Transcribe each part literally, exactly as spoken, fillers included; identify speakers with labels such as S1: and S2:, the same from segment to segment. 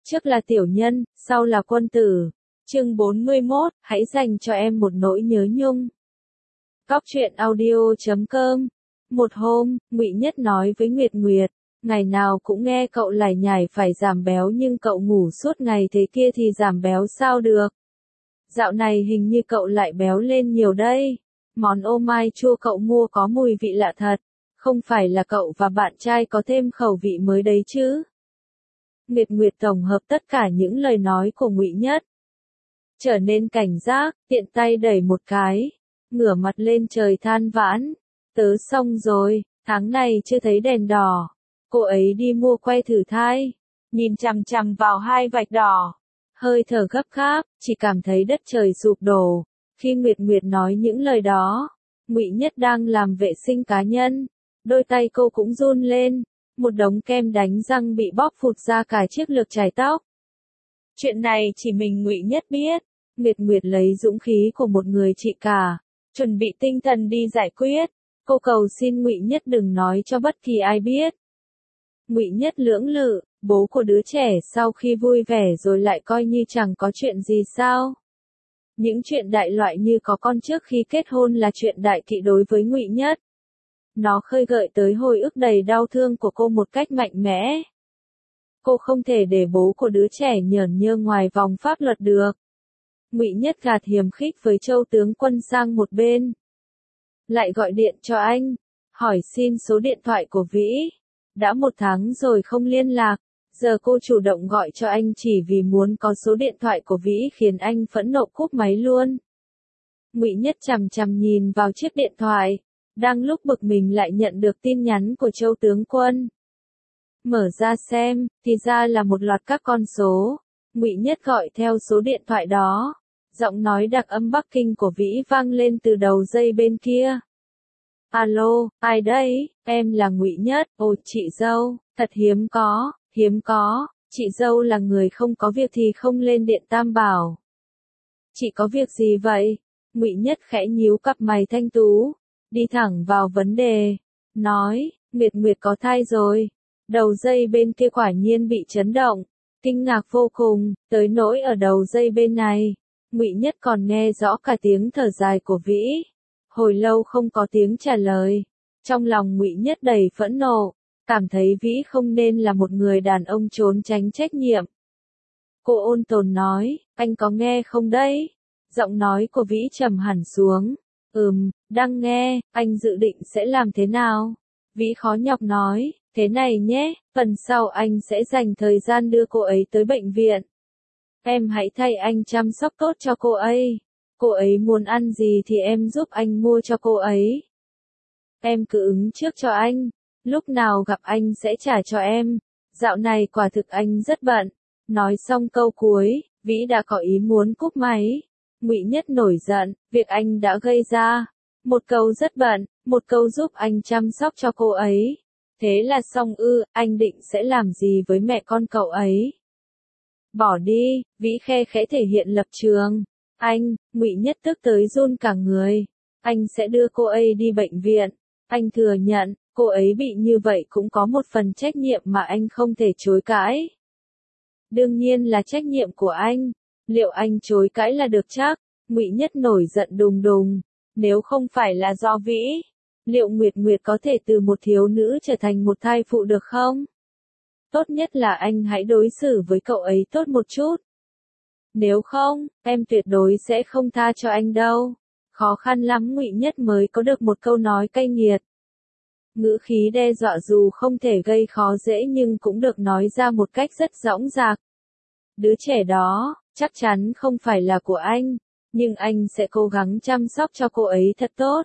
S1: Trước là tiểu nhân, sau là quân tử. Chương bốn mươi mốt, hãy dành cho em một nỗi nhớ nhung. Cóc truyện audio chấm com. Một hôm, Ngụy Nhất nói với Nguyệt Nguyệt, ngày nào cũng nghe cậu lải nhải phải giảm béo nhưng cậu ngủ suốt ngày thế kia thì giảm béo sao được. Dạo này hình như cậu lại béo lên nhiều đây. Món ô mai chua cậu mua có mùi vị lạ thật. Không phải là cậu và bạn trai có thêm khẩu vị mới đấy chứ? Nguyệt Nguyệt tổng hợp tất cả những lời nói của Ngụy Nhất. Trở nên cảnh giác, tiện tay đẩy một cái, ngửa mặt lên trời than vãn. Tớ xong rồi, tháng này chưa thấy đèn đỏ. Cô ấy đi mua que thử thai, nhìn chằm chằm vào hai vạch đỏ. Hơi thở gấp gáp, chỉ cảm thấy đất trời sụp đổ. Khi Nguyệt Nguyệt nói những lời đó, Ngụy Nhất đang làm vệ sinh cá nhân. Đôi tay cô cũng run lên, một đống kem đánh răng bị bóp phụt ra cả chiếc lược chải tóc. Chuyện này chỉ mình Ngụy Nhất biết. Nguyệt Nguyệt lấy dũng khí của một người chị cả, chuẩn bị tinh thần đi giải quyết. Cô cầu xin Ngụy Nhất đừng nói cho bất kỳ ai biết. Ngụy Nhất lưỡng lự, bố của đứa trẻ sau khi vui vẻ rồi lại coi như chẳng có chuyện gì sao? Những chuyện đại loại như có con trước khi kết hôn là chuyện đại kỵ đối với Ngụy Nhất. Nó khơi gợi tới hồi ức đầy đau thương của cô một cách mạnh mẽ. Cô không thể để bố của đứa trẻ nhởn nhơ ngoài vòng pháp luật được. Ngụy Nhất gạt hiềm khích với Châu tướng quân sang một bên. Lại gọi điện cho anh, hỏi xin số điện thoại của Vĩ. Đã một tháng rồi không liên lạc, giờ cô chủ động gọi cho anh chỉ vì muốn có số điện thoại của Vĩ khiến anh phẫn nộ cúp máy luôn. Ngụy Nhất chằm chằm nhìn vào chiếc điện thoại, đang lúc bực mình lại nhận được tin nhắn của Châu tướng quân. Mở ra xem, thì ra là một loạt các con số. Ngụy Nhất gọi theo số điện thoại đó. Giọng nói đặc âm Bắc Kinh của Vĩ vang lên từ đầu dây bên kia. Alo, ai đấy? Em là Ngụy Nhất. Ồ, chị dâu, thật hiếm có, hiếm có. Chị dâu là người không có việc thì không lên điện Tam Bảo. Chị có việc gì vậy? Ngụy Nhất khẽ nhíu cặp mày thanh tú, đi thẳng vào vấn đề, nói, Nguyệt Nguyệt có thai rồi. Đầu dây bên kia quả nhiên bị chấn động, kinh ngạc vô cùng, tới nỗi ở đầu dây bên này, Ngụy Nhất còn nghe rõ cả tiếng thở dài của Vĩ. Hồi lâu không có tiếng trả lời, trong lòng Ngụy Nhất đầy phẫn nộ, cảm thấy Vĩ không nên là một người đàn ông trốn tránh trách nhiệm. Cô ôn tồn nói, anh có nghe không đấy? Giọng nói của Vĩ trầm hẳn xuống. Ừm, đang nghe, anh dự định sẽ làm thế nào? Vĩ khó nhọc nói, thế này nhé, phần sau anh sẽ dành thời gian đưa cô ấy tới bệnh viện. Em hãy thay anh chăm sóc tốt cho cô ấy. Cô ấy muốn ăn gì thì em giúp anh mua cho cô ấy. Em cứ ứng trước cho anh, lúc nào gặp anh sẽ trả cho em. Dạo này quả thực anh rất bận. Nói xong câu cuối, Vĩ đã có ý muốn cúp máy. Ngụy Nhất nổi giận, việc anh đã gây ra. Một câu rất bận, một câu giúp anh chăm sóc cho cô ấy. Thế là xong ư, anh định sẽ làm gì với mẹ con cậu ấy? Bỏ đi, Vĩ khe khẽ thể hiện lập trường. Anh, Ngụy Nhất tức tới run cả người. Anh sẽ đưa cô ấy đi bệnh viện. Anh thừa nhận, cô ấy bị như vậy cũng có một phần trách nhiệm mà anh không thể chối cãi. Đương nhiên là trách nhiệm của anh. Liệu anh chối cãi là được chắc? Ngụy Nhất nổi giận đùng đùng. Nếu không phải là do Vĩ, liệu Nguyệt Nguyệt có thể từ một thiếu nữ trở thành một thai phụ được không? Tốt nhất là anh hãy đối xử với cậu ấy tốt một chút. Nếu không, em tuyệt đối sẽ không tha cho anh đâu. Khó khăn lắm Ngụy Nhất mới có được một câu nói cay nghiệt. Ngữ khí đe dọa dù không thể gây khó dễ nhưng cũng được nói ra một cách rất dõng dạc. Đứa trẻ đó, chắc chắn không phải là của anh, nhưng anh sẽ cố gắng chăm sóc cho cô ấy thật tốt.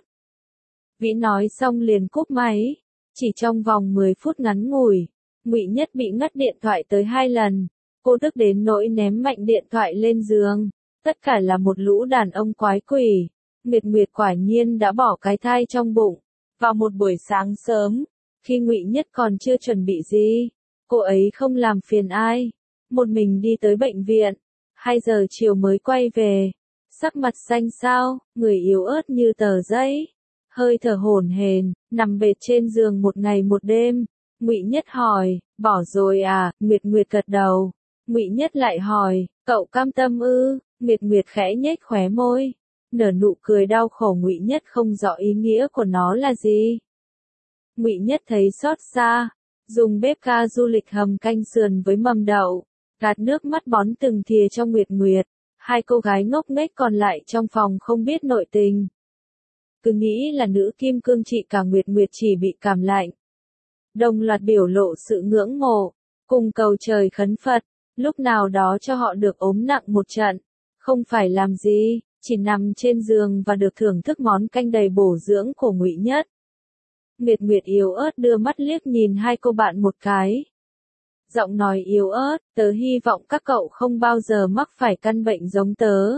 S1: Vĩ nói xong liền cúp máy. Chỉ trong vòng mười phút ngắn ngủi, Ngụy Nhất bị ngắt điện thoại tới hai lần. Cô tức đến nỗi ném mạnh điện thoại lên giường. Tất cả là một lũ đàn ông quái quỷ. Nguyệt Nguyệt quả nhiên đã bỏ cái thai trong bụng. Vào một buổi sáng sớm, khi Ngụy Nhất còn chưa chuẩn bị gì, cô ấy không làm phiền ai, một mình đi tới bệnh viện. Hai giờ chiều mới quay về. Sắc mặt xanh xao, người yếu ớt như tờ giấy, hơi thở hổn hển, nằm bệt trên giường một ngày một đêm. Ngụy Nhất hỏi, bỏ rồi à? Nguyệt Nguyệt gật đầu. Ngụy Nhất lại hỏi, cậu cam tâm ư? Nguyệt Nguyệt khẽ nhếch khóe môi, nở nụ cười đau khổ. Ngụy Nhất không rõ ý nghĩa của nó là gì. Ngụy Nhất thấy xót xa, dùng bếp ga du lịch hầm canh sườn với mầm đậu, gạt nước mắt bón từng thìa cho Nguyệt Nguyệt. Hai cô gái ngốc nghếch còn lại trong phòng không biết nội tình. Cứ nghĩ là nữ kim cương trị cả. Nguyệt Nguyệt chỉ bị cảm lạnh. Đồng loạt biểu lộ sự ngưỡng mộ, cùng cầu trời khấn Phật, lúc nào đó cho họ được ốm nặng một trận. Không phải làm gì, chỉ nằm trên giường và được thưởng thức món canh đầy bổ dưỡng của Ngụy Nhất. Nguyệt Nguyệt yếu ớt đưa mắt liếc nhìn hai cô bạn một cái. Giọng nói yếu ớt, tớ hy vọng các cậu không bao giờ mắc phải căn bệnh giống tớ.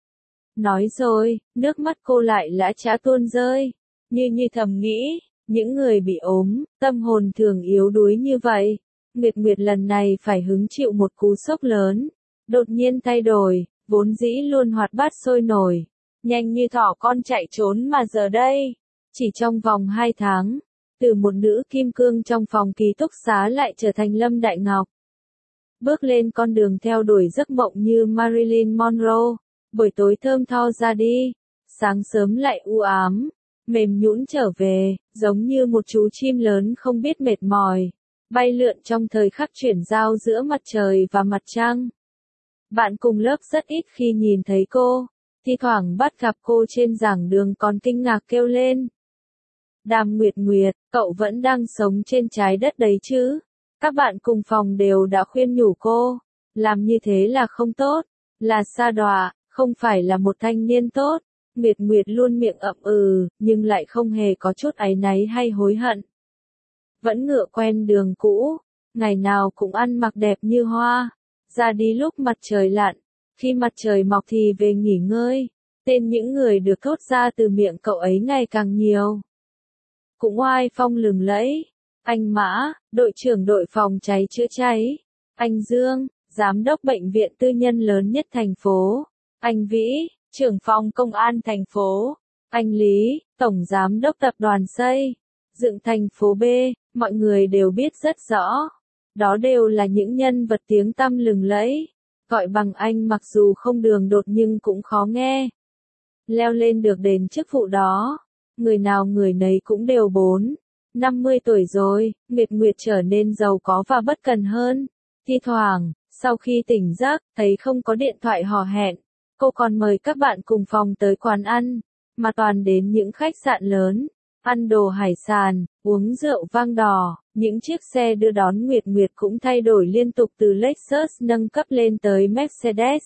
S1: Nói rồi, nước mắt cô lại lã chã tuôn rơi, như như thầm nghĩ, những người bị ốm, tâm hồn thường yếu đuối như vậy. Nguyệt Nguyệt lần này phải hứng chịu một cú sốc lớn, đột nhiên thay đổi, vốn dĩ luôn hoạt bát sôi nổi, nhanh như thỏ con chạy trốn mà giờ đây, chỉ trong vòng hai tháng, từ một nữ kim cương trong phòng ký túc xá lại trở thành Lâm Đại Ngọc. Bước lên con đường theo đuổi giấc mộng như Marilyn Monroe, buổi tối thơm tho ra đi, sáng sớm lại u ám, mềm nhũn trở về, giống như một chú chim lớn không biết mệt mỏi, bay lượn trong thời khắc chuyển giao giữa mặt trời và mặt trăng. Bạn cùng lớp rất ít khi nhìn thấy cô, thi thoảng bắt gặp cô trên giảng đường còn kinh ngạc kêu lên. Đàm Nguyệt Nguyệt, cậu vẫn đang sống trên trái đất đấy chứ? Các bạn cùng phòng đều đã khuyên nhủ cô, làm như thế là không tốt, là sa đọa, không phải là một thanh niên tốt. Nguyệt Nguyệt luôn miệng ậm ừ, nhưng lại không hề có chút áy náy hay hối hận. Vẫn ngựa quen đường cũ, ngày nào cũng ăn mặc đẹp như hoa, ra đi lúc mặt trời lặn, khi mặt trời mọc thì về nghỉ ngơi. Tên những người được thốt ra từ miệng cậu ấy ngày càng nhiều. Cũng oai phong lừng lẫy. Anh Mã, đội trưởng đội phòng cháy chữa cháy. Anh Dương, giám đốc bệnh viện tư nhân lớn nhất thành phố. Anh Vĩ, trưởng phòng công an thành phố. Anh Lý, tổng giám đốc tập đoàn xây dựng thành phố B, mọi người đều biết rất rõ. Đó đều là những nhân vật tiếng tăm lừng lẫy. Gọi bằng anh mặc dù không đường đột nhưng cũng khó nghe. Leo lên được đến chức vụ đó, người nào người nấy cũng đều bốn, năm mươi tuổi rồi. Nguyệt Nguyệt trở nên giàu có và bất cần hơn. Thi thoảng, sau khi tỉnh giấc, thấy không có điện thoại hò hẹn, cô còn mời các bạn cùng phòng tới quán ăn, mà toàn đến những khách sạn lớn, ăn đồ hải sản, uống rượu vang đỏ. Những chiếc xe đưa đón Nguyệt Nguyệt cũng thay đổi liên tục, từ Lexus nâng cấp lên tới Mercedes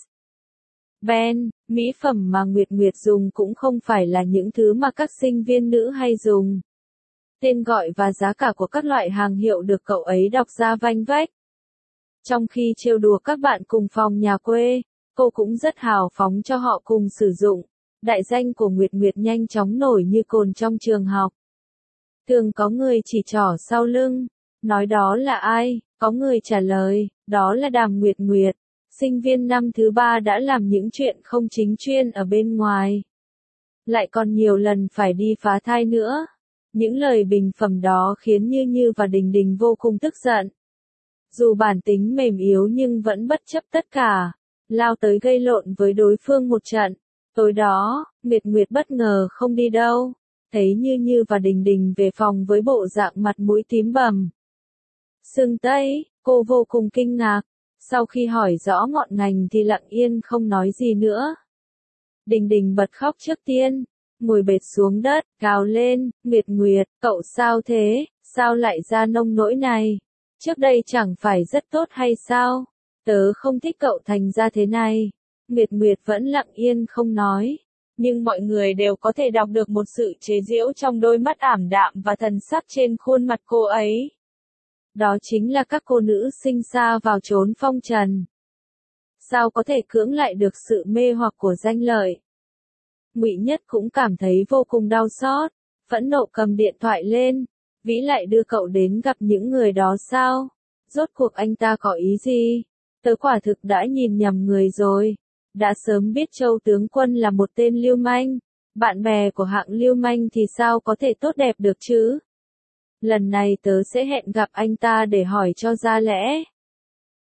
S1: Benz. Mỹ phẩm mà Nguyệt Nguyệt dùng cũng không phải là những thứ mà các sinh viên nữ hay dùng. Tên gọi và giá cả của các loại hàng hiệu được cậu ấy đọc ra vanh vách. Trong khi trêu đùa các bạn cùng phòng nhà quê, cô cũng rất hào phóng cho họ cùng sử dụng. Đại danh của Nguyệt Nguyệt nhanh chóng nổi như cồn trong trường học. Thường có người chỉ trỏ sau lưng, nói đó là ai, có người trả lời, đó là Đàm Nguyệt Nguyệt, sinh viên năm thứ ba đã làm những chuyện không chính chuyên ở bên ngoài. Lại còn nhiều lần phải đi phá thai nữa. Những lời bình phẩm đó khiến Như Như và Đình Đình vô cùng tức giận. Dù bản tính mềm yếu nhưng vẫn bất chấp tất cả, lao tới gây lộn với đối phương một trận. Tối đó, Nguyệt Nguyệt bất ngờ không đi đâu. Thấy Như Như và Đình Đình về phòng với bộ dạng mặt mũi tím bầm sưng tấy, cô vô cùng kinh ngạc. Sau khi hỏi rõ ngọn ngành thì lặng yên không nói gì nữa. Đình Đình bật khóc trước tiên, ngồi bệt xuống đất, gào lên, Nguyệt Nguyệt, cậu sao thế, sao lại ra nông nỗi này? Trước đây chẳng phải rất tốt hay sao? Tớ không thích cậu thành ra thế này. Nguyệt Nguyệt vẫn lặng yên không nói. Nhưng mọi người đều có thể đọc được một sự chế giễu trong đôi mắt ảm đạm và thần sắc trên khuôn mặt cô ấy. Đó chính là các cô nữ sinh xa vào chốn phong trần. Sao có thể cưỡng lại được sự mê hoặc của danh lợi? Ngụy Nhất cũng cảm thấy vô cùng đau xót, phẫn nộ cầm điện thoại lên. Vĩ lại đưa cậu đến gặp những người đó sao? Rốt cuộc anh ta có ý gì? Tớ quả thực đã nhìn nhầm người rồi. Đã sớm biết Châu tướng quân là một tên lưu manh. Bạn bè của hạng lưu manh thì sao có thể tốt đẹp được chứ? Lần này tớ sẽ hẹn gặp anh ta để hỏi cho ra lẽ.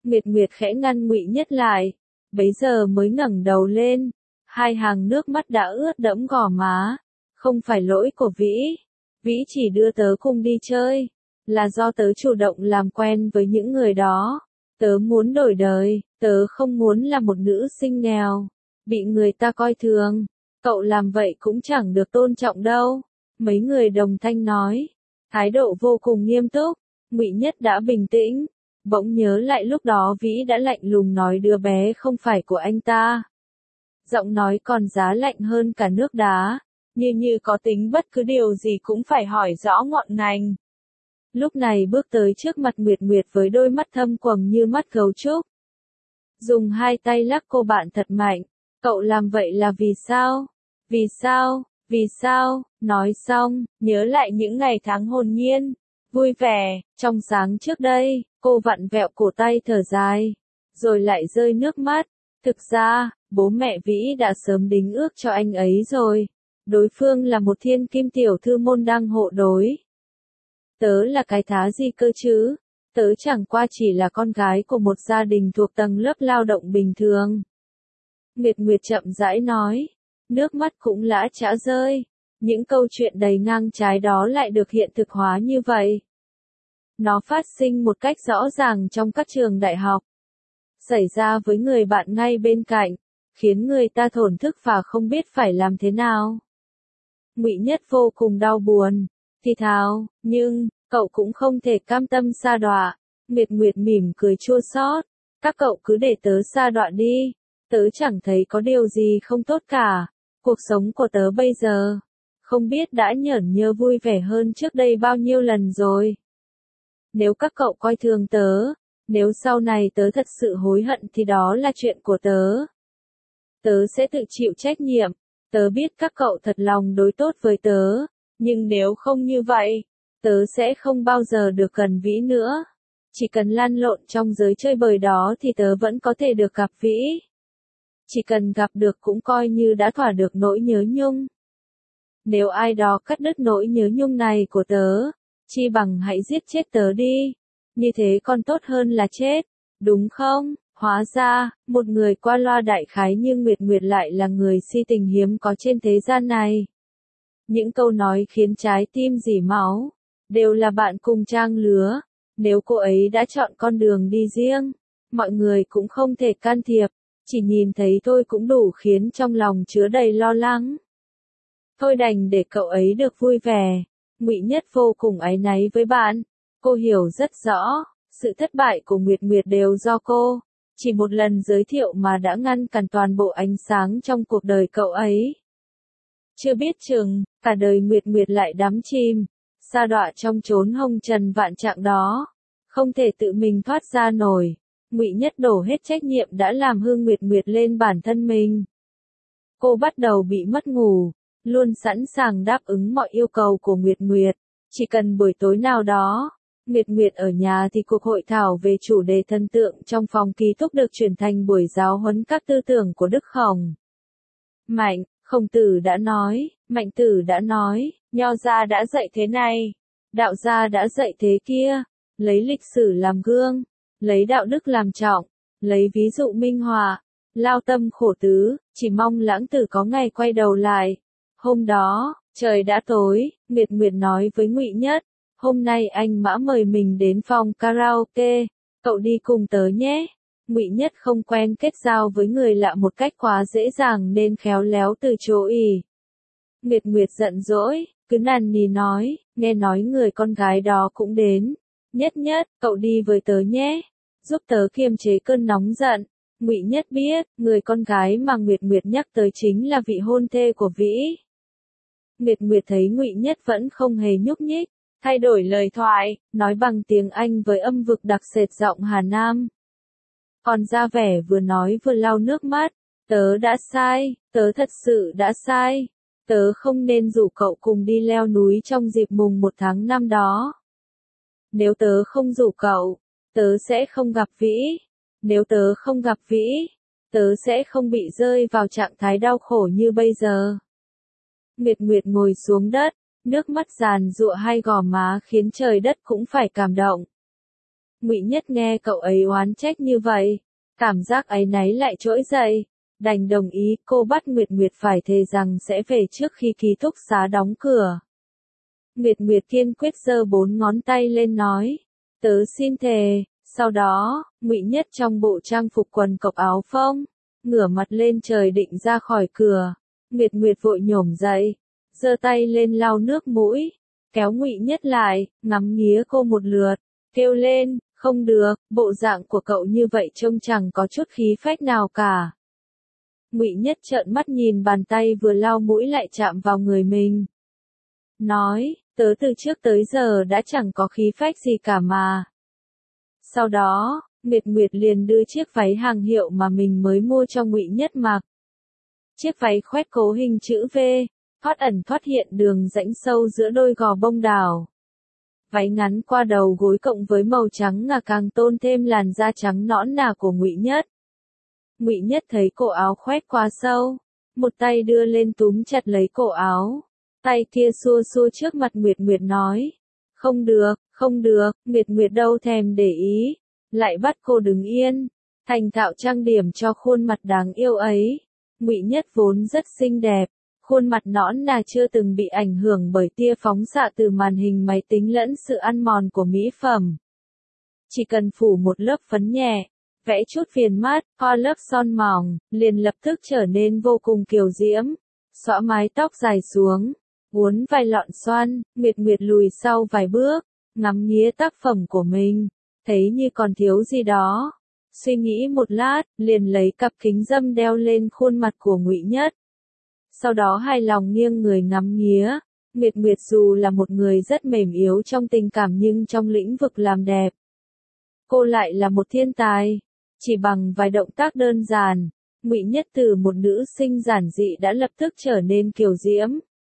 S1: Nguyệt Nguyệt khẽ ngăn Ngụy Nhất lại, bấy giờ mới ngẩng đầu lên, hai hàng nước mắt đã ướt đẫm gò má. Không phải lỗi của Vĩ, Vĩ chỉ đưa tớ cùng đi chơi, là do tớ chủ động làm quen với những người đó. Tớ muốn đổi đời, tớ không muốn là một nữ sinh nghèo, bị người ta coi thường. Cậu làm vậy cũng chẳng được tôn trọng đâu. Mấy người đồng thanh nói, thái độ vô cùng nghiêm túc. Ngụy Nhất đã bình tĩnh, bỗng nhớ lại lúc đó Vĩ đã lạnh lùng nói đứa bé không phải của anh ta. Giọng nói còn giá lạnh hơn cả nước đá, như như có tính bất cứ điều gì cũng phải hỏi rõ ngọn ngành. Lúc này bước tới trước mặt Nguyệt Nguyệt với đôi mắt thâm quầng như mắt gấu trúc. Dùng hai tay lắc cô bạn thật mạnh. Cậu làm vậy là vì sao? Vì sao? Vì sao? Nói xong, nhớ lại những ngày tháng hồn nhiên, vui vẻ, trong sáng trước đây, cô vặn vẹo cổ tay thở dài, rồi lại rơi nước mắt. Thực ra, bố mẹ Vĩ đã sớm đính ước cho anh ấy rồi. Đối phương là một thiên kim tiểu thư môn đăng hộ đối. Tớ là cái thá gì cơ chứ? Tớ chẳng qua chỉ là con gái của một gia đình thuộc tầng lớp lao động bình thường. Nguyệt Nguyệt chậm rãi nói, nước mắt cũng lã chã rơi. Những câu chuyện đầy ngang trái đó lại được hiện thực hóa như vậy. Nó phát sinh một cách rõ ràng trong các trường đại học. Xảy ra với người bạn ngay bên cạnh, khiến người ta thổn thức và không biết phải làm thế nào. Ngụy Nhất vô cùng đau buồn, thì thào, nhưng, cậu cũng không thể cam tâm sa đọa. Nguyệt Nguyệt mỉm cười chua xót, các cậu cứ để tớ sa đọa đi, tớ chẳng thấy có điều gì không tốt cả. Cuộc sống của tớ bây giờ, không biết đã nhởn nhơ vui vẻ hơn trước đây bao nhiêu lần rồi. Nếu các cậu coi thường tớ, nếu sau này tớ thật sự hối hận thì đó là chuyện của tớ. Tớ sẽ tự chịu trách nhiệm. Tớ biết các cậu thật lòng đối tốt với tớ, nhưng nếu không như vậy, tớ sẽ không bao giờ được gần Vĩ nữa. Chỉ cần lăn lộn trong giới chơi bời đó thì tớ vẫn có thể được gặp Vĩ. Chỉ cần gặp được cũng coi như đã thỏa được nỗi nhớ nhung. Nếu ai đó cắt đứt nỗi nhớ nhung này của tớ, chi bằng hãy giết chết tớ đi. Như thế còn tốt hơn là chết, đúng không? Hóa ra, một người qua loa đại khái như Nguyệt Nguyệt lại là người si tình hiếm có trên thế gian này. Những câu nói khiến trái tim rỉ máu, đều là bạn cùng trang lứa. Nếu cô ấy đã chọn con đường đi riêng, mọi người cũng không thể can thiệp, chỉ nhìn thấy thôi cũng đủ khiến trong lòng chứa đầy lo lắng. Thôi đành để cậu ấy được vui vẻ. Ngụy Nhất vô cùng áy náy với bạn. Cô hiểu rất rõ, sự thất bại của Nguyệt Nguyệt đều do cô. Chỉ một lần giới thiệu mà đã ngăn cản toàn bộ ánh sáng trong cuộc đời cậu ấy. Chưa biết chừng, cả đời Nguyệt Nguyệt lại đắm chìm, sa đọa trong chốn hồng trần vạn trạng đó, không thể tự mình thoát ra nổi. Ngụy Nhất đổ hết trách nhiệm đã làm hư Nguyệt Nguyệt lên bản thân mình. Cô bắt đầu bị mất ngủ, luôn sẵn sàng đáp ứng mọi yêu cầu của Nguyệt Nguyệt. Chỉ cần buổi tối nào đó, Nguyệt Nguyệt ở nhà thì cuộc hội thảo về chủ đề thần tượng trong phòng ký túc được chuyển thành buổi giáo huấn các tư tưởng của Đức Khổng. Mạnh, Khổng Tử đã nói, Mạnh Tử đã nói, Nho gia đã dạy thế này, Đạo gia đã dạy thế kia, lấy lịch sử làm gương, lấy đạo đức làm trọng, lấy ví dụ minh họa, lao tâm khổ tứ, chỉ mong lãng tử có ngày quay đầu lại. Hôm đó, trời đã tối, Nguyệt Nguyệt nói với Ngụy Nhất, hôm nay anh Mã mời mình đến phòng karaoke, cậu đi cùng tớ nhé. Ngụy Nhất không quen kết giao với người lạ một cách quá dễ dàng nên khéo léo từ chối. Nguyệt Nguyệt giận dỗi, cứ năn nỉ nói, nghe nói người con gái đó cũng đến. Nhất Nhất, cậu đi với tớ nhé, giúp tớ kiềm chế cơn nóng giận. Ngụy Nhất biết, người con gái mà Nguyệt Nguyệt nhắc tới chính là vị hôn thê của Vĩ. Nguyệt Nguyệt thấy Ngụy Nhất vẫn không hề nhúc nhích, thay đổi lời thoại, nói bằng tiếng Anh với âm vực đặc sệt giọng Hà Nam. Còn ra vẻ vừa nói vừa lau nước mắt, tớ đã sai, tớ thật sự đã sai, tớ không nên rủ cậu cùng đi leo núi trong dịp mùng một tháng năm đó. Nếu tớ không rủ cậu, tớ sẽ không gặp Vĩ. Nếu tớ không gặp Vĩ, tớ sẽ không bị rơi vào trạng thái đau khổ như bây giờ. Nguyệt Nguyệt ngồi xuống đất, nước mắt giàn giụa hai gò má khiến trời đất cũng phải cảm động. Ngụy Nhất nghe cậu ấy oán trách như vậy, cảm giác áy náy lại trỗi dậy, đành đồng ý. Cô bắt Nguyệt Nguyệt phải thề rằng sẽ về trước khi ký túc xá đóng cửa. Nguyệt Nguyệt kiên quyết giơ bốn ngón tay lên nói, tớ xin thề. Sau đó, Ngụy Nhất trong bộ trang phục quần cộc áo phông, ngửa mặt lên trời định ra khỏi cửa. Nguyệt Nguyệt vội nhổm dậy, giơ tay lên lau nước mũi, kéo Ngụy Nhất lại, ngắm nghía cô một lượt, kêu lên, không được, bộ dạng của cậu như vậy trông chẳng có chút khí phách nào cả. Ngụy Nhất trợn mắt nhìn bàn tay vừa lau mũi lại chạm vào người mình. Nói, tớ từ trước tới giờ đã chẳng có khí phách gì cả mà. Sau đó, Nguyệt Nguyệt liền đưa chiếc váy hàng hiệu mà mình mới mua cho Ngụy Nhất mặc. Chiếc váy khoét cố hình chữ V, thoát ẩn thoát hiện đường rãnh sâu giữa đôi gò bông đào. Váy ngắn qua đầu gối cộng với màu trắng ngà càng tôn thêm làn da trắng nõn nà của Ngụy Nhất. Ngụy Nhất thấy cổ áo khoét quá sâu, một tay đưa lên túm chặt lấy cổ áo, tay kia xua xua trước mặt Nguyệt Nguyệt nói, không được, không được. Nguyệt Nguyệt đâu thèm để ý, lại bắt cô đứng yên, thành thạo trang điểm cho khuôn mặt đáng yêu ấy. Ngụy Nhất vốn rất xinh đẹp, khuôn mặt nõn nà chưa từng bị ảnh hưởng bởi tia phóng xạ từ màn hình máy tính lẫn sự ăn mòn của mỹ phẩm. Chỉ cần phủ một lớp phấn nhẹ, vẽ chút viền mắt, thoa lớp son mỏng, liền lập tức trở nên vô cùng kiều diễm. Xõa mái tóc dài xuống, uốn vài lọn xoăn, Nguyệt Nguyệt lùi sau vài bước, ngắm nghía tác phẩm của mình, thấy như còn thiếu gì đó. Suy nghĩ một lát, liền lấy cặp kính râm đeo lên khuôn mặt của Ngụy Nhất. Sau đó hài lòng nghiêng người ngắm nghía. Nguyệt Nguyệt dù là một người rất mềm yếu trong tình cảm nhưng trong lĩnh vực làm đẹp, cô lại là một thiên tài. Chỉ bằng vài động tác đơn giản, Ngụy Nhất từ một nữ sinh giản dị đã lập tức trở nên kiều diễm.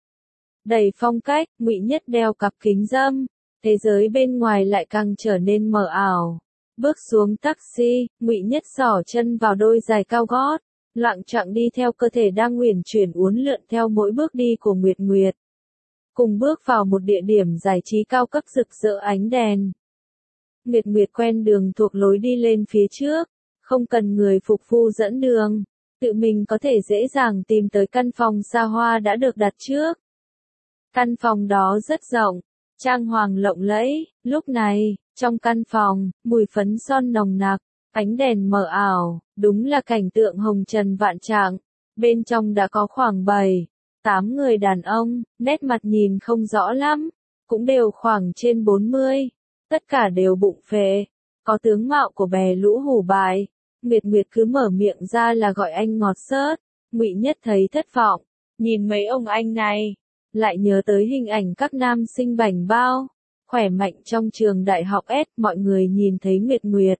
S1: Đầy phong cách, Ngụy Nhất đeo cặp kính râm, thế giới bên ngoài lại càng trở nên mờ ảo. Bước xuống taxi, Ngụy Nhất xỏ chân vào đôi giày cao gót, loạng choạng đi theo cơ thể đang uyển chuyển uốn lượn theo mỗi bước đi của Nguyệt Nguyệt. Cùng bước vào một địa điểm giải trí cao cấp rực rỡ ánh đèn. Nguyệt Nguyệt quen đường thuộc lối đi lên phía trước, không cần người phục vụ dẫn đường, tự mình có thể dễ dàng tìm tới căn phòng xa hoa đã được đặt trước. Căn phòng đó rất rộng, trang hoàng lộng lẫy. Lúc này, trong căn phòng, mùi phấn son nồng nặc, ánh đèn mờ ảo, đúng là cảnh tượng hồng trần vạn trạng. Bên trong đã có khoảng bảy, tám người đàn ông, nét mặt nhìn không rõ lắm, cũng đều khoảng trên bốn mươi, tất cả đều bụng phệ, có tướng mạo của bè lũ hủ bại. Nguyệt Nguyệt cứ mở miệng ra là gọi anh ngọt xớt. Ngụy Nhất thấy thất vọng, nhìn mấy ông anh này, lại nhớ tới hình ảnh các nam sinh bảnh bao, khỏe mạnh trong trường đại học S. Mọi người nhìn thấy Nguyệt Nguyệt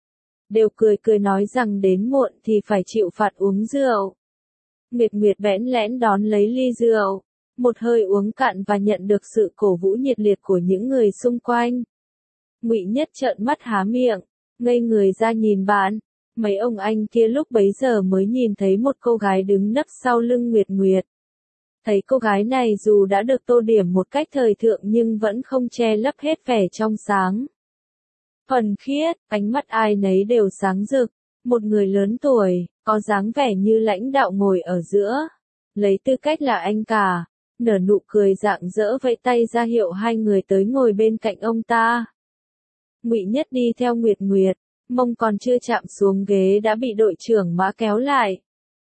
S1: đều cười cười nói rằng đến muộn thì phải chịu phạt uống rượu. Nguyệt Nguyệt bẽn lẽn đón lấy ly rượu, một hơi uống cạn và nhận được sự cổ vũ nhiệt liệt của những người xung quanh. Ngụy Nhất trợn mắt há miệng, ngây người ra nhìn bạn. Mấy ông anh kia lúc bấy giờ mới nhìn thấy một cô gái đứng nấp sau lưng Nguyệt Nguyệt. Thấy cô gái này dù đã được tô điểm một cách thời thượng nhưng vẫn không che lấp hết vẻ trong sáng. Thuần khiết, ánh mắt ai nấy đều sáng rực. Một người lớn tuổi, có dáng vẻ như lãnh đạo ngồi ở giữa, lấy tư cách là anh cả, nở nụ cười rạng rỡ vẫy tay ra hiệu hai người tới ngồi bên cạnh ông ta. Ngụy Nhất đi theo Nguyệt Nguyệt, mông còn chưa chạm xuống ghế đã bị đội trưởng Mã kéo lại.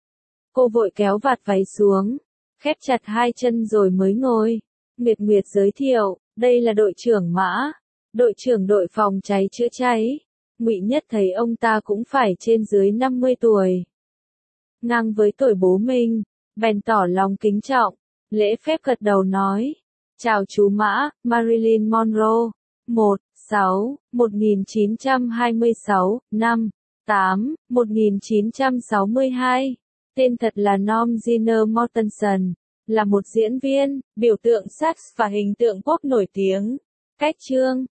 S1: Cô vội kéo vạt váy xuống, khép chặt hai chân rồi mới ngồi. Nguyệt Nguyệt giới thiệu, đây là đội trưởng Mã, đội trưởng đội phòng cháy chữa cháy. Ngụy Nhất thấy ông ta cũng phải trên dưới năm mươi tuổi, ngang với tuổi bố mình, bèn tỏ lòng kính trọng, lễ phép gật đầu nói, chào chú Mã. Marilyn Monroe, một, sáu, một nghìn chín trăm hai mươi sáu, năm, tám, một nghìn chín trăm sáu mươi hai. Tên thật là Norm Jeter Mortensen, là một diễn viên, biểu tượng sex và hình tượng pop nổi tiếng. Cách chương